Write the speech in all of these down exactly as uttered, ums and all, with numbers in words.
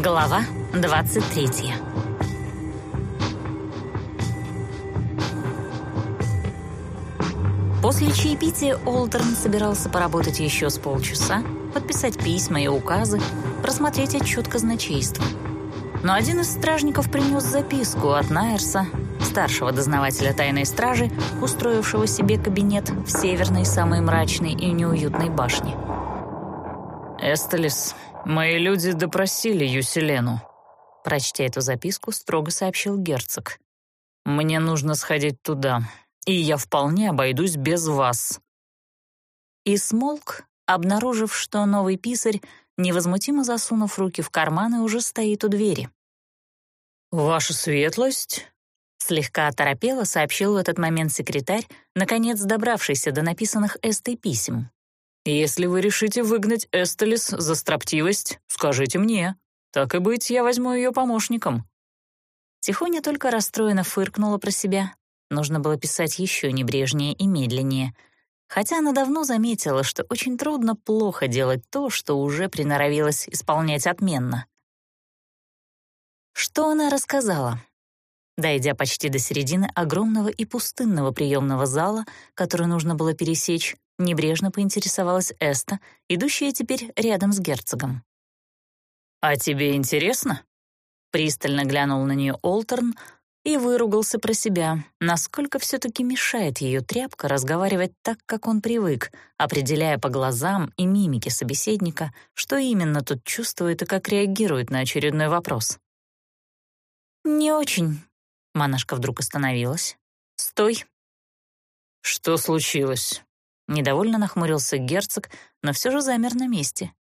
Глава двадцать третья. После чаепития Олтерн собирался поработать еще с полчаса, подписать письма и указы, просмотреть отчет казначейства. Но один из стражников принес записку от Найерса, старшего дознавателя тайной стражи, устроившего себе кабинет в северной, самой мрачной и неуютной башне. «Эстелис, мои люди допросили Юселену», — прочтя эту записку, строго сообщил герцог. «Мне нужно сходить туда, и я вполне обойдусь без вас». И смолк, обнаружив, что новый писарь, невозмутимо засунув руки в карманы, уже стоит у двери. «Ваша светлость», — слегка оторопело сообщил в этот момент секретарь, наконец добравшийся до написанных Эстой писем. «Если вы решите выгнать Эстелис за строптивость, скажите мне. Так и быть, я возьму ее помощником». Тихоня только расстроенно фыркнула про себя. Нужно было писать еще небрежнее и медленнее. Хотя она давно заметила, что очень трудно плохо делать то, что уже приноровилась исполнять отменно. Что она рассказала? Дойдя почти до середины огромного и пустынного приемного зала, который нужно было пересечь, небрежно поинтересовалась Эста, идущая теперь рядом с герцогом. «А тебе интересно?» Пристально глянул на нее Олтерн и выругался про себя, насколько все-таки мешает ее тряпка разговаривать так, как он привык, определяя по глазам и мимике собеседника, что именно тот чувствует и как реагирует на очередной вопрос. «Не очень». Монашка вдруг остановилась. «Стой». «Что случилось?» Недовольно нахмурился герцог, но все же замер на месте.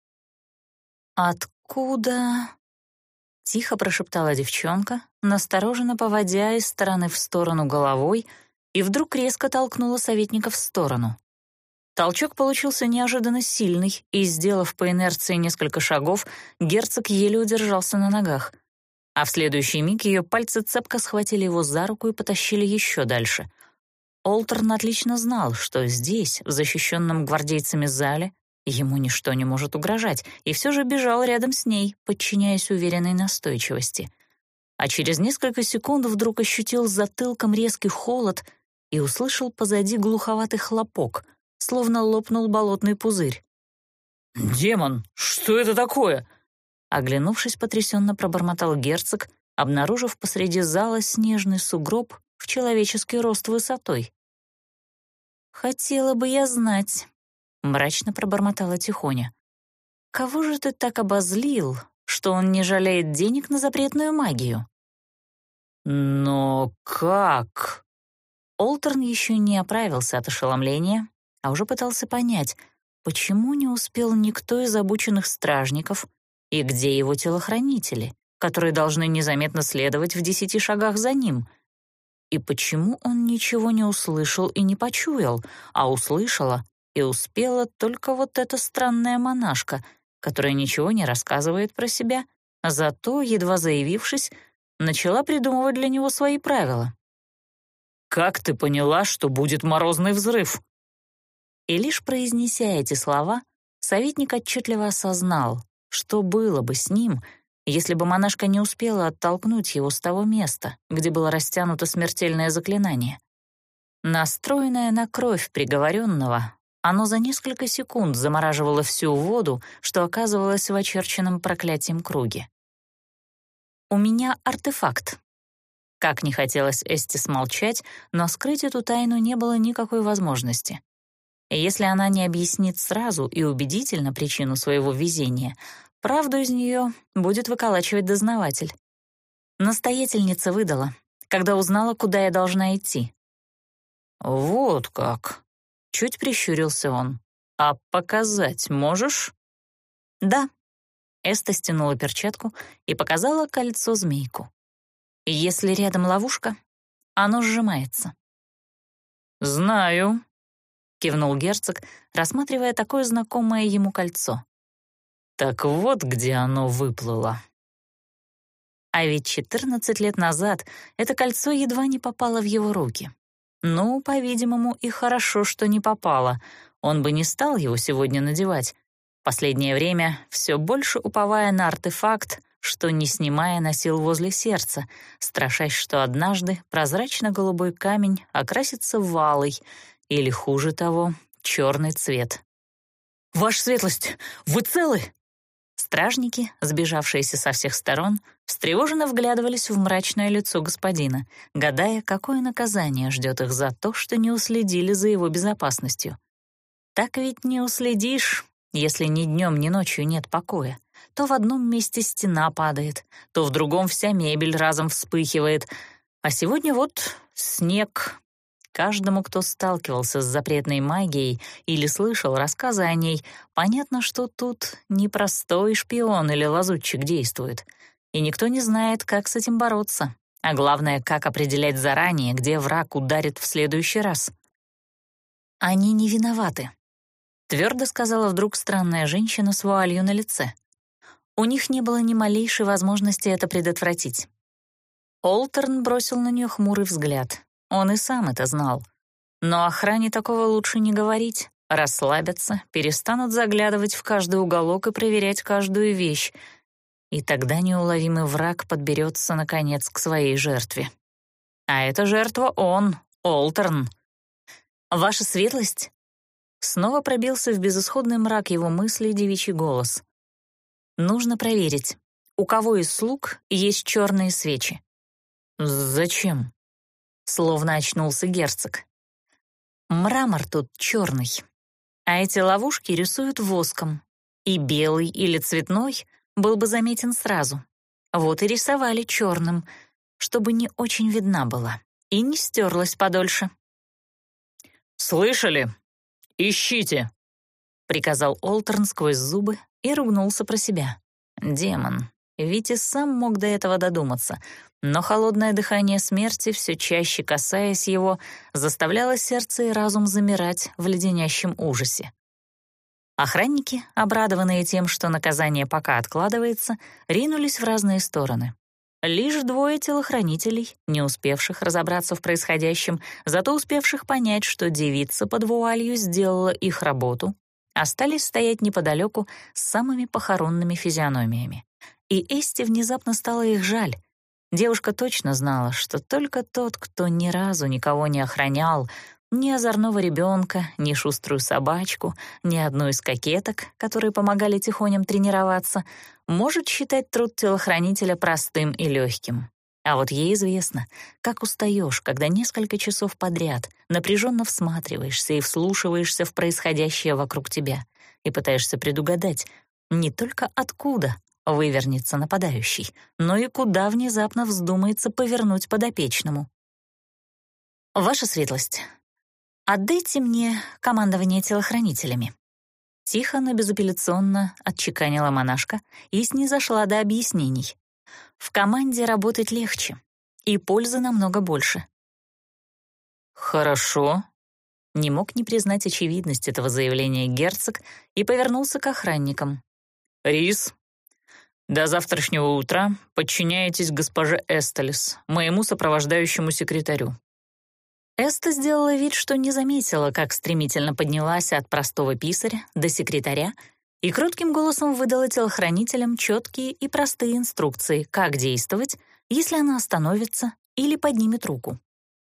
«Откуда?» — тихо прошептала девчонка, настороженно поводя из стороны в сторону головой, и вдруг резко толкнула советника в сторону. Толчок получился неожиданно сильный, и, сделав по инерции несколько шагов, герцог еле удержался на ногах. А в следующий миг ее пальцы цепко схватили его за руку и потащили еще дальше. Олтерн отлично знал, что здесь, в защищенном гвардейцами зале, ему ничто не может угрожать, и все же бежал рядом с ней, подчиняясь уверенной настойчивости. А через несколько секунд вдруг ощутил затылком резкий холод и услышал позади глуховатый хлопок, словно лопнул болотный пузырь. «Демон, что это такое?» Оглянувшись, потрясенно пробормотал герцог, обнаружив посреди зала снежный сугроб в человеческий рост высотой. «Хотела бы я знать», — мрачно пробормотала Тихоня. «Кого же ты так обозлил, что он не жалеет денег на запретную магию?» «Но как?» Олтерн еще не оправился от ошеломления, а уже пытался понять, почему не успел никто из обученных стражников и где его телохранители, которые должны незаметно следовать в десяти шагах за ним. И почему он ничего не услышал и не почуял, а услышала и успела только вот эта странная монашка, которая ничего не рассказывает про себя, а зато, едва заявившись, начала придумывать для него свои правила. «Как ты поняла, что будет морозный взрыв?» И лишь произнеся эти слова, советник отчетливо осознал, что было бы с ним, если бы монашка не успела оттолкнуть его с того места, где было растянуто смертельное заклинание. Настроенное на кровь приговоренного, оно за несколько секунд замораживало всю воду, что оказывалось в очерченном проклятием круге. «У меня артефакт». Как не хотелось Эсте смолчать, но скрыть эту тайну не было никакой возможности. И если она не объяснит сразу и убедительно причину своего везения, правду из нее будет выколачивать дознаватель. Настоятельница выдала, когда узнала, куда я должна идти. «Вот как!» — чуть прищурился он. «А показать можешь?» «Да». Эста стянула перчатку и показала кольцо-змейку. «Если рядом ловушка, оно сжимается». «Знаю», — кивнул герцог, рассматривая такое знакомое ему кольцо. «Так вот где оно выплыло». А ведь четырнадцать лет назад это кольцо едва не попало в его руки. Ну, по-видимому, и хорошо, что не попало. Он бы не стал его сегодня надевать. Последнее время, все больше уповая на артефакт, что, не снимая, носил возле сердца, страшась, что однажды прозрачно-голубой камень окрасится в алый или, хуже того, черный цвет. «Ваша светлость, вы целы?» Стражники, сбежавшиеся со всех сторон, встревоженно вглядывались в мрачное лицо господина, гадая, какое наказание ждет их за то, что не уследили за его безопасностью. Так ведь не уследишь, если ни днем, ни ночью нет покоя. То в одном месте стена падает, то в другом вся мебель разом вспыхивает. А сегодня вот снег. Каждому, кто сталкивался с запретной магией или слышал рассказы о ней, понятно, что тут не простой шпион или лазутчик действует. И никто не знает, как с этим бороться. А главное, как определять заранее, где враг ударит в следующий раз. «Они не виноваты», — твердо сказала вдруг странная женщина с вуалью на лице. У них не было ни малейшей возможности это предотвратить. Олтерн бросил на нее хмурый взгляд. Он и сам это знал. Но охране такого лучше не говорить. Расслабятся, перестанут заглядывать в каждый уголок и проверять каждую вещь. И тогда неуловимый враг подберется, наконец, к своей жертве. А эта жертва он, Олтерн. «Ваша светлость?» Снова пробился в безысходный мрак его мыслей девичий голос. «Нужно проверить, у кого из слуг есть черные свечи». «Зачем?» Словно очнулся герцог. «Мрамор тут черный, а эти ловушки рисуют воском, и белый или цветной был бы заметен сразу. Вот и рисовали черным, чтобы не очень видна была и не стерлась подольше». «Слышали? Ищите!» — приказал Олтерн сквозь зубы и ругнулся про себя. Демон. Ведь и сам мог до этого додуматься, но холодное дыхание смерти, все чаще касаясь его, заставляло сердце и разум замирать в леденящем ужасе. Охранники, обрадованные тем, что наказание пока откладывается, ринулись в разные стороны. Лишь двое телохранителей, не успевших разобраться в происходящем, зато успевших понять, что девица под вуалью сделала их работу, остались стоять неподалеку с самыми похоронными физиономиями. И Эсте внезапно стало их жаль. Девушка точно знала, что только тот, кто ни разу никого не охранял, ни озорного ребенка, ни шуструю собачку, ни одну из кокеток, которые помогали тихоням тренироваться, может считать труд телохранителя простым и легким. А вот ей известно, как устаешь, когда несколько часов подряд напряженно всматриваешься и вслушиваешься в происходящее вокруг тебя и пытаешься предугадать не только откуда вывернется нападающий, но и куда внезапно вздумается повернуть подопечному. «Ваша светлость, отдайте мне командование телохранителями». Тихо, но безапелляционно отчеканила монашка и снизошла до объяснений. В команде работать легче, и пользы намного больше. «Хорошо», — не мог не признать очевидность этого заявления герцог и повернулся к охранникам. «Рис, до завтрашнего утра подчиняетесь госпоже Эстелис, моему сопровождающему секретарю». Эста сделала вид, что не заметила, как стремительно поднялась от простого писаря до секретаря, и кротким голосом выдала телохранителям четкие и простые инструкции, как действовать, если она остановится или поднимет руку.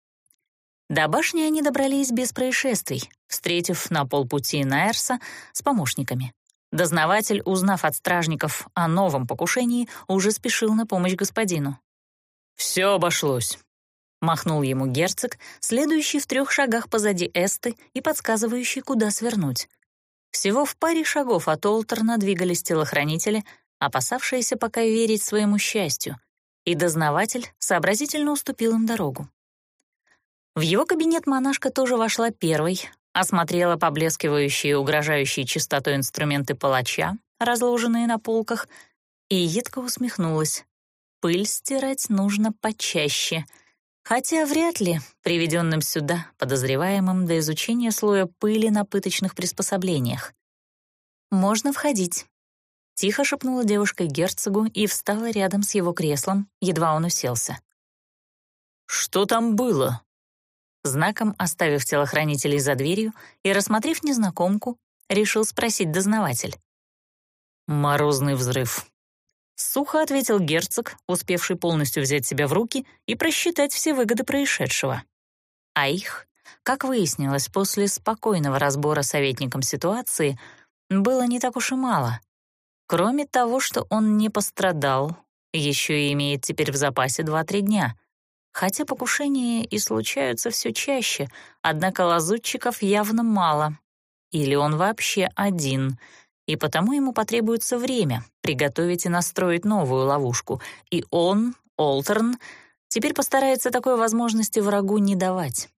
До башни они добрались без происшествий, встретив на полпути Найерса с помощниками. Дознаватель, узнав от стражников о новом покушении, уже спешил на помощь господину. «Все обошлось», — махнул ему герцог, следующий в трех шагах позади Эсты и подсказывающий, куда свернуть. Всего в паре шагов от Олтерна двигались телохранители, опасавшиеся пока верить своему счастью, и дознаватель сообразительно уступил им дорогу. В его кабинет монашка тоже вошла первой, осмотрела поблескивающие, угрожающие чистотой инструменты палача, разложенные на полках, и едко усмехнулась. Пыль стирать нужно почаще, хотя вряд ли приведенным сюда подозреваемым до изучения слоя пыли на пыточных приспособлениях. «Можно входить», — тихо шепнула девушка герцогу и встала рядом с его креслом, едва он уселся. «Что там было?» Знаком оставив телохранителей за дверью и рассмотрев незнакомку, решил спросить дознаватель. «Морозный взрыв», Сухо ответил герцог, успевший полностью взять себя в руки и просчитать все выгоды происшедшего. А их, как выяснилось после спокойного разбора советником ситуации, было не так уж и мало. Кроме того, что он не пострадал, еще и имеет теперь в запасе два-три дня. Хотя покушения и случаются все чаще, однако лазутчиков явно мало. Или он вообще один, и потому ему потребуется время приготовить и настроить новую ловушку, и он, Олтерн, теперь постарается такой возможности врагу не давать.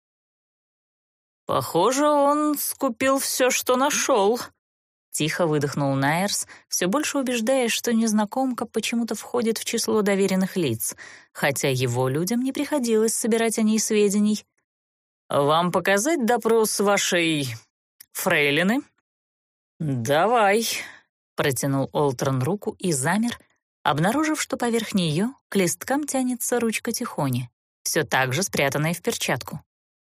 «Похоже, он скупил все, что нашел», — тихо выдохнул Найерс, все больше убеждаясь, что незнакомка почему-то входит в число доверенных лиц, хотя его людям не приходилось собирать о ней сведений. «Вам показать допрос вашей фрейлины?» «Давай», — протянул Олтерн руку и замер, обнаружив, что поверх нее к листкам тянется ручка Тихони, все так же спрятанная в перчатку.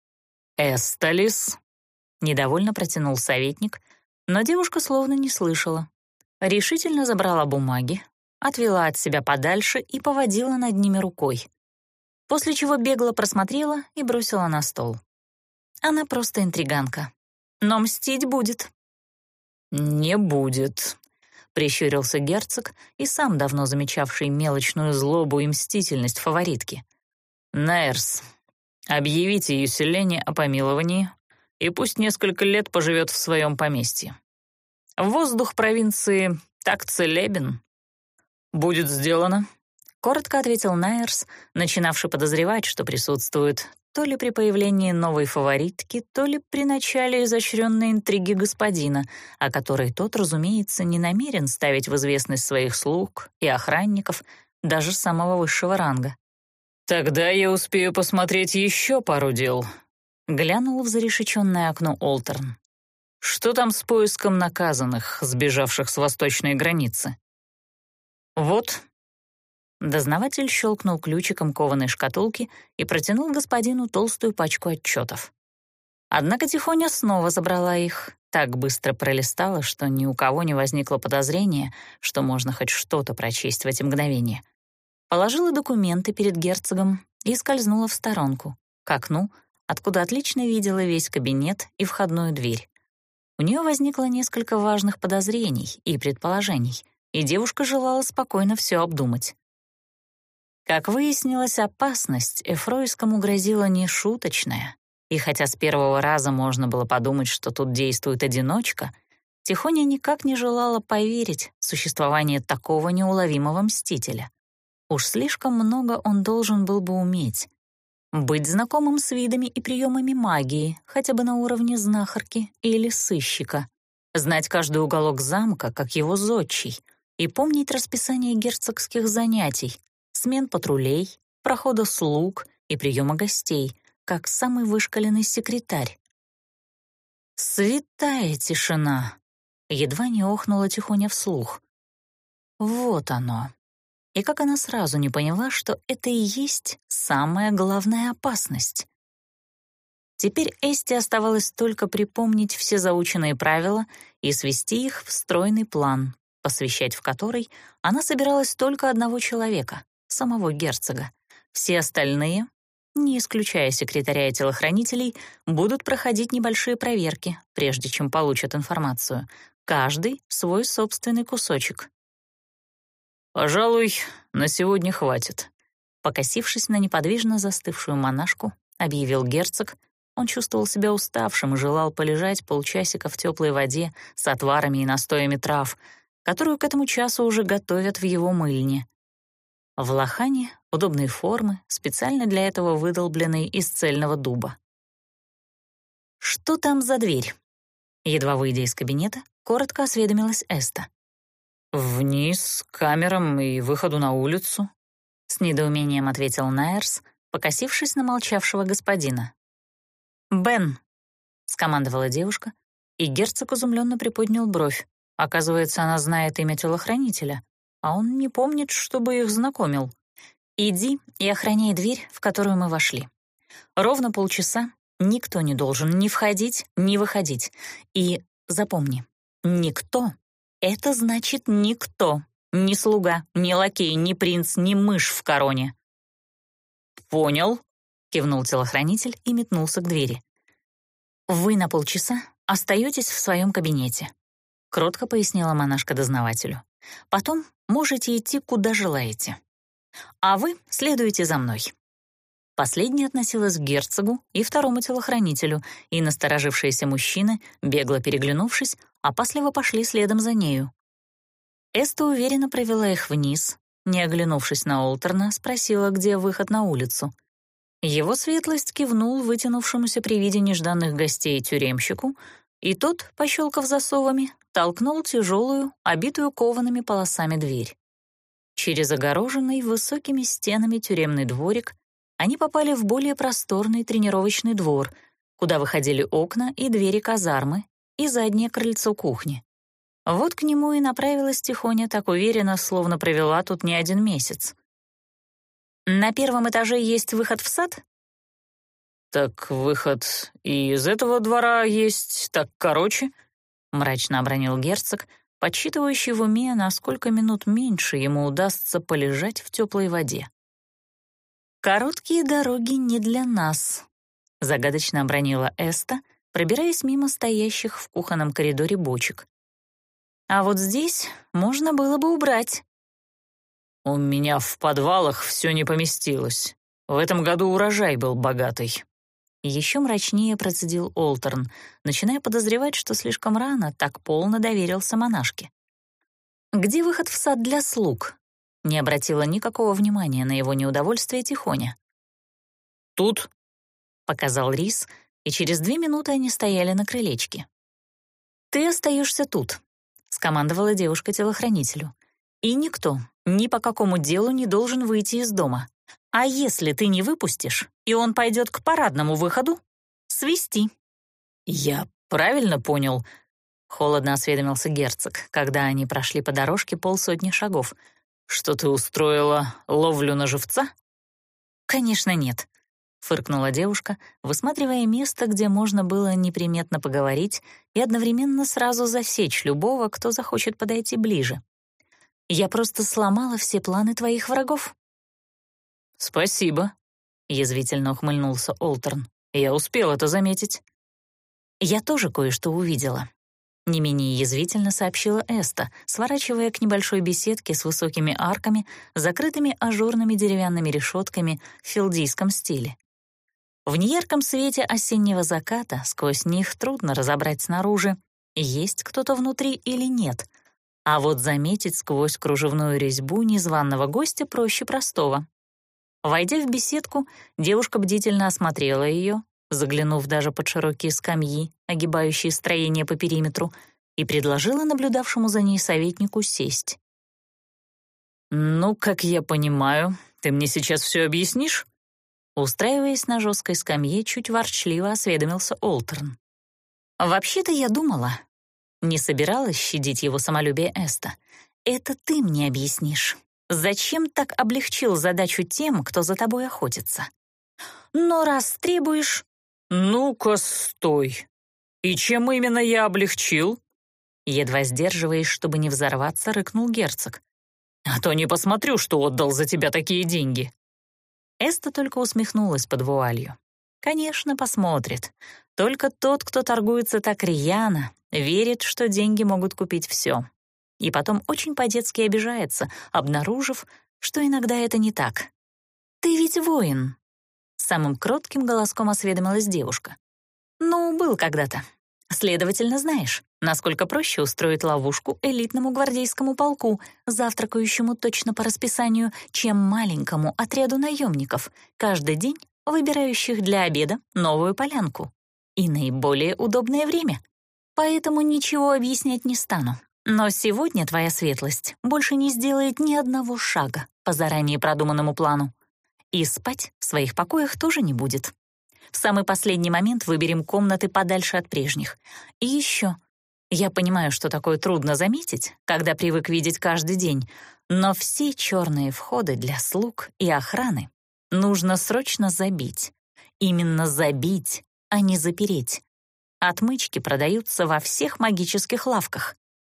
«Эсталис», — недовольно протянул советник, но девушка словно не слышала. Решительно забрала бумаги, отвела от себя подальше и поводила над ними рукой, после чего бегло просмотрела и бросила на стол. Она просто интриганка, но мстить будет. «Не будет», — прищурился герцог и сам давно замечавший мелочную злобу и мстительность фаворитки. «Найерс, объявите Юселене о помиловании, и пусть несколько лет поживет в своем поместье. Воздух провинции так целебен». «Будет сделано», — коротко ответил Найерс, начинавший подозревать, что присутствует то ли при появлении новой фаворитки, то ли при начале изощренной интриги господина, о которой тот, разумеется, не намерен ставить в известность своих слуг и охранников, даже самого высшего ранга. «Тогда я успею посмотреть еще пару дел», — глянул в зарешеченное окно Олтерн. «Что там с поиском наказанных, сбежавших с восточной границы?» «Вот». Дознаватель щелкнул ключиком кованой шкатулки и протянул господину толстую пачку отчетов. Однако Тихоня снова забрала их, так быстро пролистала, что ни у кого не возникло подозрения, что можно хоть что-то прочесть в эти мгновения. Положила документы перед герцогом и скользнула в сторонку, к окну, откуда отлично видела весь кабинет и входную дверь. У нее возникло несколько важных подозрений и предположений, и девушка желала спокойно все обдумать. Как выяснилось, опасность Эфройскому грозила не шуточная, и хотя с первого раза можно было подумать, что тут действует одиночка, Тихоня никак не желала поверить в существование такого неуловимого мстителя. Уж слишком много он должен был бы уметь. Быть знакомым с видами и приемами магии, хотя бы на уровне знахарки или сыщика, знать каждый уголок замка, как его зодчий, и помнить расписание герцогских занятий, смен патрулей, прохода слуг и приема гостей, как самый вышкаленный секретарь. Святая тишина! Едва не охнула Тихоня вслух. Вот оно. И как она сразу не поняла, что это и есть самая главная опасность. Теперь Эсте оставалось только припомнить все заученные правила и свести их в стройный план, посвящать в который она собиралась только одного человека — самого герцога. Все остальные, не исключая секретаря и телохранителей, будут проходить небольшие проверки, прежде чем получат информацию. Каждый свой собственный кусочек. «Пожалуй, на сегодня хватит», — покосившись на неподвижно застывшую монашку, объявил герцог. Он чувствовал себя уставшим и желал полежать полчасика в теплой воде с отварами и настоями трав, которую к этому часу уже готовят в его мыльне. В лохане удобной формы, специально для этого выдолбленной из цельного дуба. «Что там за дверь?» Едва выйдя из кабинета, коротко осведомилась Эста. «Вниз, к камерам и выходу на улицу», — с недоумением ответил Найерс, покосившись на молчавшего господина. «Бен», — скомандовала девушка, и герцог изумленно приподнял бровь. Оказывается, она знает имя телохранителя, а он не помнит, чтобы их знакомил. «Иди и охраняй дверь, в которую мы вошли. Ровно полчаса никто не должен ни входить, ни выходить. И запомни, никто — это значит никто, Ни слуга, ни лакей, ни принц, ни мышь в короне». «Понял», — кивнул телохранитель и метнулся к двери. «Вы на полчаса остаетесь в своем кабинете», — кротко пояснила монашка дознавателю. «Потом можете идти, куда желаете. А вы следуете за мной». Последняя относилась к герцогу и второму телохранителю, и насторожившиеся мужчины, бегло переглянувшись, опасливо пошли следом за нею. Эста уверенно провела их вниз, не оглянувшись на Олтерна, спросила, где выход на улицу. Его светлость кивнул вытянувшемуся при виде нежданных гостей тюремщику, и тот, пощелкав засовами, толкнул тяжелую, обитую коваными полосами дверь. Через огороженный высокими стенами тюремный дворик они попали в более просторный тренировочный двор, куда выходили окна и двери казармы и заднее крыльцо кухни. Вот к нему и направилась Тихоня так уверенно, словно провела тут не один месяц. «На первом этаже есть выход в сад?» «Так выход и из этого двора есть, так короче», — мрачно обронил герцог, подсчитывающий в уме, на сколько минут меньше ему удастся полежать в теплой воде. «Короткие дороги не для нас», — загадочно обронила Эста, пробираясь мимо стоящих в кухонном коридоре бочек. «А вот здесь можно было бы убрать». «У меня в подвалах все не поместилось. В этом году урожай был богатый». Еще мрачнее процедил Олтерн, начиная подозревать, что слишком рано так полно доверился монашке. «Где выход в сад для слуг?» Не обратила никакого внимания на его неудовольствие Тихоня. «Тут», — показал Рис, и через две минуты они стояли на крылечке. «Ты остаешься тут», — скомандовала девушка телохранителю. «И никто, ни по какому делу не должен выйти из дома. А если ты не выпустишь, и он пойдет к парадному выходу, свисти». «Я правильно понял?» — холодно осведомился герцог, когда они прошли по дорожке полсотни шагов. «Что ты устроила ловлю на живца?» «Конечно нет», — фыркнула девушка, высматривая место, где можно было неприметно поговорить и одновременно сразу засечь любого, кто захочет подойти ближе. «Я просто сломала все планы твоих врагов». «Спасибо», — язвительно ухмыльнулся Олтерн. «Я успел это заметить». «Я тоже кое-что увидела», — не менее язвительно сообщила Эста, сворачивая к небольшой беседке с высокими арками, закрытыми ажурными деревянными решетками в филдийском стиле. В неярком свете осеннего заката сквозь них трудно разобрать снаружи, есть кто-то внутри или нет, а вот заметить сквозь кружевную резьбу незваного гостя проще простого. Войдя в беседку, девушка бдительно осмотрела ее, заглянув даже под широкие скамьи, огибающие строение по периметру, и предложила наблюдавшему за ней советнику сесть. «Ну, как я понимаю, ты мне сейчас все объяснишь?» Устраиваясь на жесткой скамье, чуть ворчливо осведомился Олтерн. «Вообще-то я думала...» Не собиралась щадить его самолюбие Эста. «Это ты мне объяснишь. Зачем так облегчил задачу тем, кто за тобой охотится? Но раз требуешь...» «Ну-ка, стой. И чем именно я облегчил?» Едва сдерживаясь, чтобы не взорваться, рыкнул герцог. «А то не посмотрю, что отдал за тебя такие деньги». Эста только усмехнулась под вуалью. «Конечно, посмотрит. Только тот, кто торгуется так рьяно, верит, что деньги могут купить все. И потом очень по-детски обижается, обнаружив, что иногда это не так. Ты ведь воин», — самым кротким голоском осведомилась девушка. «Ну, был когда-то. Следовательно, знаешь, насколько проще устроить ловушку элитному гвардейскому полку, завтракающему точно по расписанию, чем маленькому отряду наемников, каждый день выбирающих для обеда новую полянку. И наиболее удобное время. Поэтому ничего объяснять не стану. Но сегодня твоя светлость больше не сделает ни одного шага по заранее продуманному плану. И спать в своих покоях тоже не будет. В самый последний момент выберем комнаты подальше от прежних. И еще, я понимаю, что такое трудно заметить, когда привык видеть каждый день, но все черные входы для слуг и охраны нужно срочно забить. Именно забить, а не запереть. Отмычки продаются во всех магических лавках.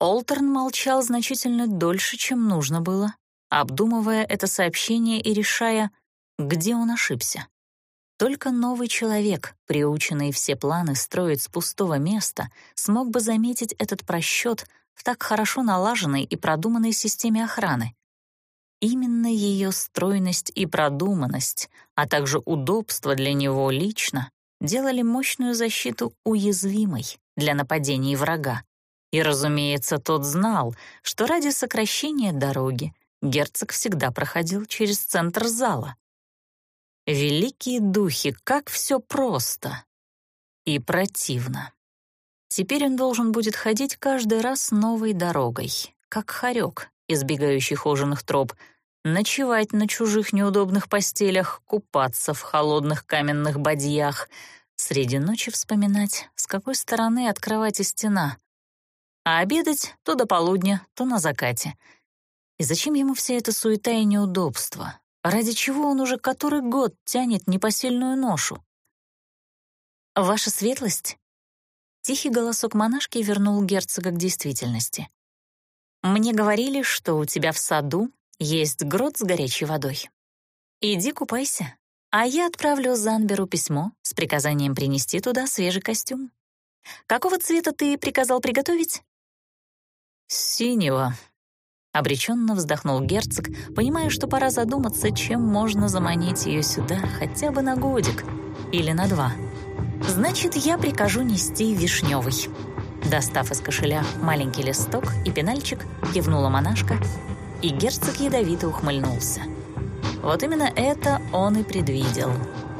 Олтерн молчал значительно дольше, чем нужно было, обдумывая это сообщение и решая, где он ошибся. Только новый человек, приученный все планы строить с пустого места, смог бы заметить этот просчет в так хорошо налаженной и продуманной системе охраны. Именно ее стройность и продуманность, а также удобство для него лично, делали мощную защиту уязвимой для нападений врага. И, разумеется, тот знал, что ради сокращения дороги герцог всегда проходил через центр зала. Великие духи, как все просто и противно. Теперь он должен будет ходить каждый раз новой дорогой, как хорек, избегающий хоженых троп, ночевать на чужих неудобных постелях, купаться в холодных каменных бадьях, среди ночи вспоминать, с какой стороны от кровати стена, а обедать то до полудня, то на закате. И зачем ему вся эта суета и неудобства? Ради чего он уже который год тянет непосильную ношу? «Ваша светлость?» Тихий голосок монашки вернул герцога к действительности. «Мне говорили, что у тебя в саду есть грот с горячей водой. Иди купайся, а я отправлю Занберу письмо с приказанием принести туда свежий костюм. Какого цвета ты приказал приготовить?» «Синего», — обреченно вздохнул герцог, понимая, что пора задуматься, чем можно заманить ее сюда хотя бы на годик или на два. «Значит, я прикажу нести вишневый». Достав из кошеля маленький листок и пенальчик, кивнула монашка, и герцог ядовито ухмыльнулся. Вот именно это он и предвидел.